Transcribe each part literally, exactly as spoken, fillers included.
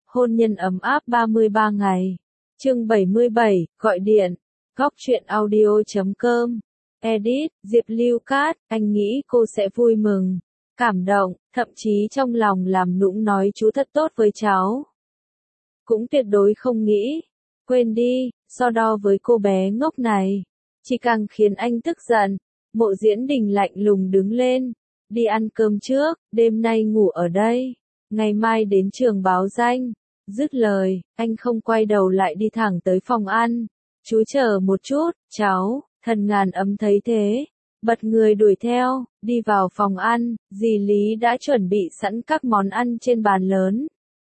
Hôn nhân ấm áp ba mươi ba ngày. Chương bảy mươi bảy, gọi điện. Góc truyện audio chấm com. Edit, Diệp Lưu Cát, anh nghĩ cô sẽ vui mừng, cảm động, thậm chí trong lòng làm nũng nói chú thật tốt với cháu. Cũng tuyệt đối không nghĩ. Quên đi, so đo với cô bé ngốc này. Chỉ càng khiến anh tức giận. Mộ Diễn Đình lạnh lùng đứng lên. Đi ăn cơm trước, đêm nay ngủ ở đây. Ngày mai đến trường báo danh. Dứt lời, anh không quay đầu lại đi thẳng tới phòng ăn. Chú chờ một chút, cháu. Thần Ngàn Ấm thấy thế, bật người đuổi theo, đi vào phòng ăn, dì Lý đã chuẩn bị sẵn các món ăn trên bàn lớn.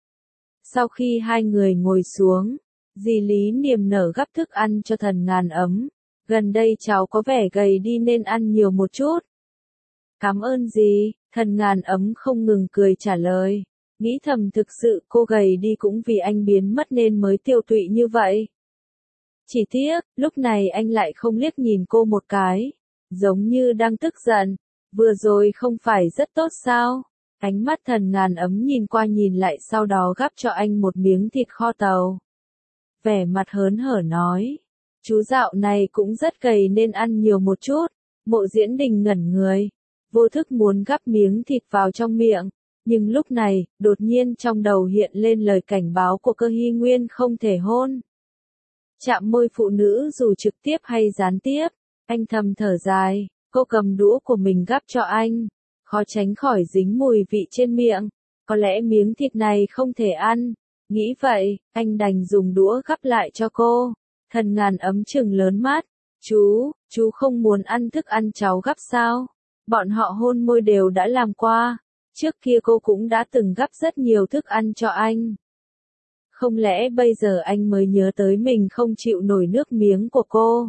Sau khi hai người ngồi xuống, dì Lý niềm nở gắp thức ăn cho Thần Ngàn Ấm. Gần đây cháu có vẻ gầy đi nên ăn nhiều một chút. Cảm ơn dì, Thần Ngàn Ấm không ngừng cười trả lời. Nghĩ thầm thực sự cô gầy đi cũng vì anh biến mất nên mới tiêu tụy như vậy. Chỉ tiếc, lúc này anh lại không liếc nhìn cô một cái, giống như đang tức giận. Vừa rồi không phải rất tốt sao? Ánh mắt Thần Ngàn Ấm nhìn qua nhìn lại sau đó gắp cho anh một miếng thịt kho tàu. Vẻ mặt hớn hở nói, chú dạo này cũng rất gầy nên ăn nhiều một chút. Mộ Diễn Đình ngẩn người, vô thức muốn gắp miếng thịt vào trong miệng. Nhưng lúc này, đột nhiên trong đầu hiện lên lời cảnh báo của Cơ Hy Nguyên không thể hôn. Chạm môi phụ nữ dù trực tiếp hay gián tiếp, anh thầm thở dài, cô cầm đũa của mình gắp cho anh, khó tránh khỏi dính mùi vị trên miệng, có lẽ miếng thịt này không thể ăn, nghĩ vậy, anh đành dùng đũa gắp lại cho cô. Thần Ngàn Ấm trừng lớn mắt, chú, chú không muốn ăn thức ăn cháu gắp sao? Bọn họ hôn môi đều đã làm qua, trước kia cô cũng đã từng gắp rất nhiều thức ăn cho anh. Không lẽ bây giờ anh mới nhớ tới mình không chịu nổi nước miếng của cô?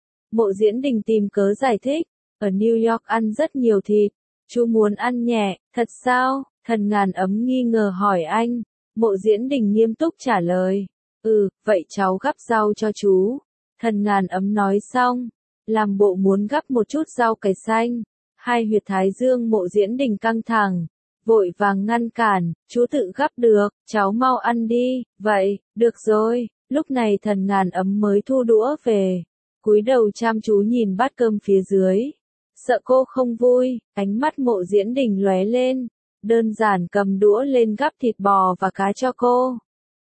Mộ Diễn Đình tìm cớ giải thích, ở New York ăn rất nhiều thịt, chú muốn ăn nhẹ, thật sao? Thần Ngàn Ấm nghi ngờ hỏi anh, Mộ Diễn Đình nghiêm túc trả lời, ừ, vậy cháu gắp rau cho chú. Thần Ngàn Ấm nói xong, làm bộ muốn gắp một chút rau cải xanh, hai huyệt thái dương Mộ Diễn Đình căng thẳng. Vội vàng ngăn cản, chú tự gắp được, cháu mau ăn đi, vậy, được rồi, lúc này Thần Ngàn Ấm mới thu đũa về, cúi đầu chăm chú nhìn bát cơm phía dưới, sợ cô không vui, ánh mắt Mộ Diễn Đình lóe lên, đơn giản cầm đũa lên gắp thịt bò và cá cho cô.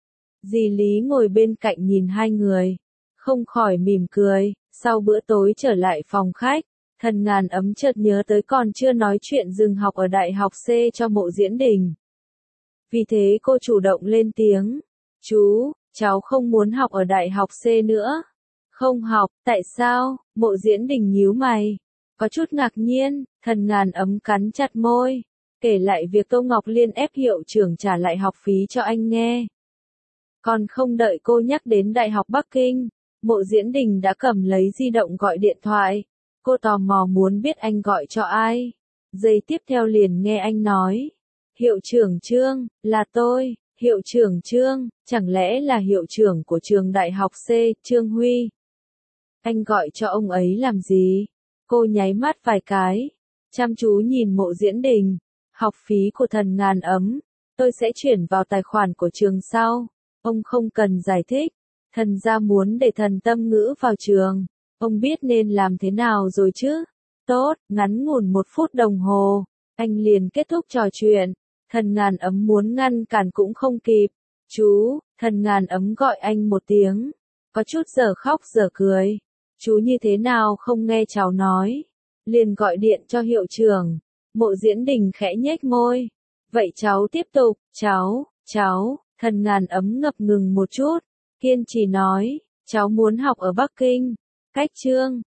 Dì Lý ngồi bên cạnh nhìn hai người, không khỏi mỉm cười, sau bữa tối trở lại phòng khách. Thần Ngàn Ấm chợt nhớ tới còn chưa nói chuyện dừng học ở Đại học C cho Mộ Diễn Đình. Vì thế cô chủ động lên tiếng. Chú, cháu không muốn học ở Đại học C nữa. Không học, tại sao? Mộ Diễn Đình nhíu mày. Có chút ngạc nhiên, Thần Ngàn Ấm cắn chặt môi. Kể lại việc Tô Ngọc Liên ép hiệu trưởng trả lại học phí cho anh nghe. Còn không đợi cô nhắc đến Đại học Bắc Kinh, Mộ Diễn Đình đã cầm lấy di động gọi điện thoại. Cô tò mò muốn biết anh gọi cho ai. Giây tiếp theo liền nghe anh nói. Hiệu trưởng Trương, là tôi, hiệu trưởng Trương, chẳng lẽ là hiệu trưởng của trường Đại học C, Trương Huy? Anh gọi cho ông ấy làm gì? Cô nháy mắt vài cái, chăm chú nhìn Mộ Diễn Đình. Học phí của Thần Ngàn Ấm, tôi sẽ chuyển vào tài khoản của trường sau. Ông không cần giải thích. Thần gia muốn để Thần Tâm Ngữ vào trường. Ông biết nên làm thế nào rồi chứ? Tốt, ngắn ngủn một phút đồng hồ, anh liền kết thúc trò chuyện. Thần Ngàn Ấm muốn ngăn cản cũng không kịp. Chú, Thần Ngàn Ấm gọi anh một tiếng, có chút giờ khóc giờ cười. Chú như thế nào không nghe cháu nói? Liền gọi điện cho hiệu trưởng. Mộ Diễn Đình khẽ nhếch môi. Vậy cháu tiếp tục, cháu, cháu, Thần Ngàn Ấm ngập ngừng một chút, kiên trì nói, cháu muốn học ở Bắc Kinh. Cách Trương,